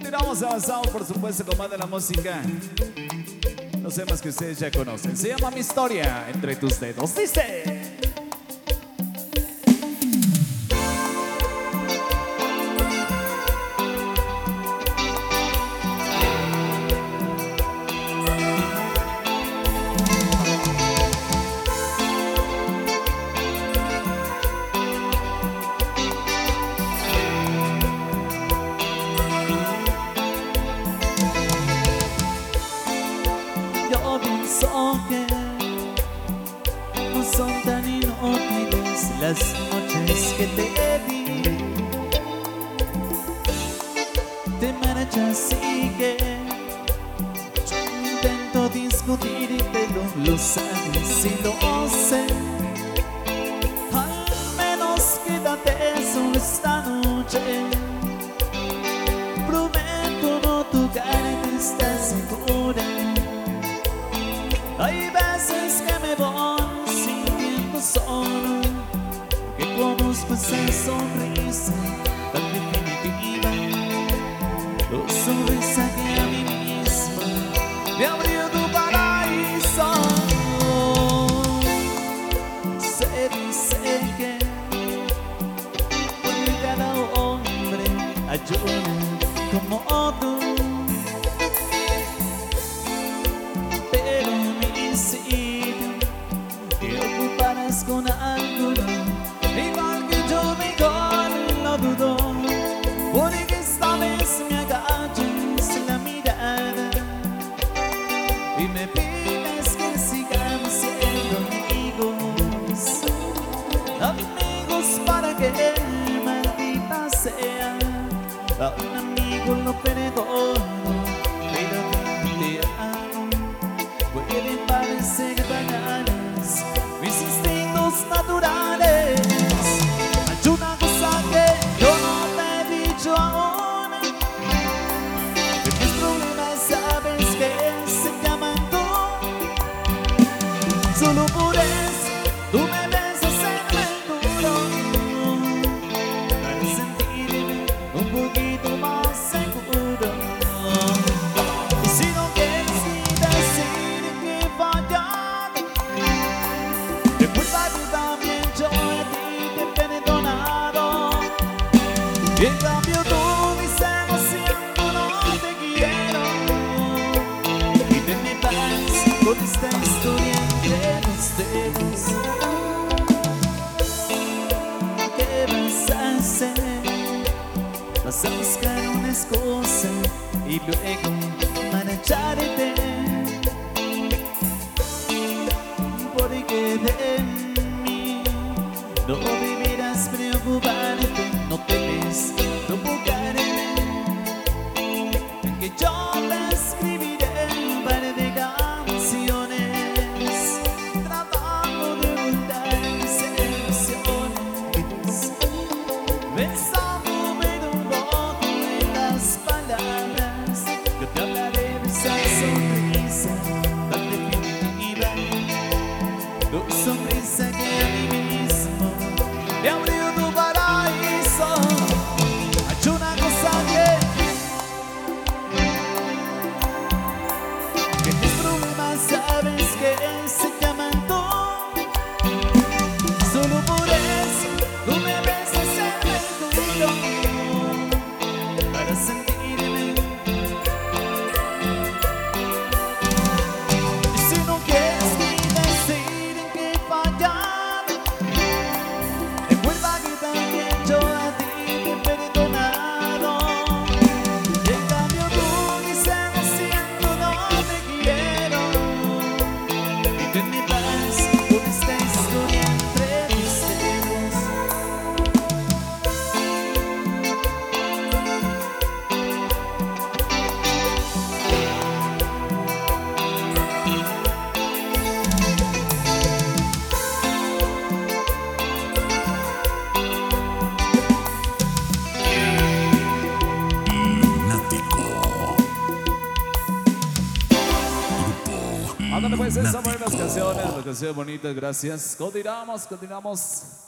Continuamos avanzando, por supuesto, con más de la música. Los temas que ustedes ya conocen. Se llama Mi Historia entre tus dedos. Dice. Yo pienso que no son tan inútiles las noches que te di. Te marchas y que yo intento discutir, pero lo sabes y lo sé. Al menos quédate solo esta noche. Prometo no tocarte, ¿estás segura? Hay veces que me voy sintiendo solo, porque conozco esa sonrisa tan definitiva, la sonrisa que a mí misma me abrió tu paraíso. Se dice que por cada hombre hay uno como tú. Te ocuparás con alguno, igual que yo mejor lo dudo, porque esta vez me agachas la mirada y me pides que sigamos siendo amigos. Amigos para que maldita sea, a un amigo lo perdono, pero te amo. Pueden parecer banales mis instintos naturales. Hay una cosa que yo no te he dicho aún, de mis problemas sabes que se llaman tú. Solo por eso tú me besas en el duro, para sentirme un poquito más seguro. Y si no quieres ni decir que fallar, recuerda que también yo a ti te he perdonado. Y en cambio tú dices siempre no te quiero. Y tenme paz con esta historia entre los dedos. ¿Qué vas a hacer? Vas a buscar una excusa y luego marcharte, porque de mí no vivirás preocuparte, no temes provocarme, que yo te escribiré un par de canciones tratando de ocultar mis emociones, besándome un poco en las palabras. Yo te hablaré de esa sonrisa tan definitiva, la sonrisa que a mí mismo me abrió tu paraíso. Hay una cosa que mis problemas sabes que se llaman tú. Solo por eso tú me besas en el culo, para sentirme. Y si no quieres ni decir en qué fallar, recuerda que también yo a ti te he perdonado. Y en cambio tú dices siento no te quiero. Y tenme paz con esta historia entre tus dedos. Ándale pues, esas buenas canciones, las canciones bonitas, gracias. Continuamos.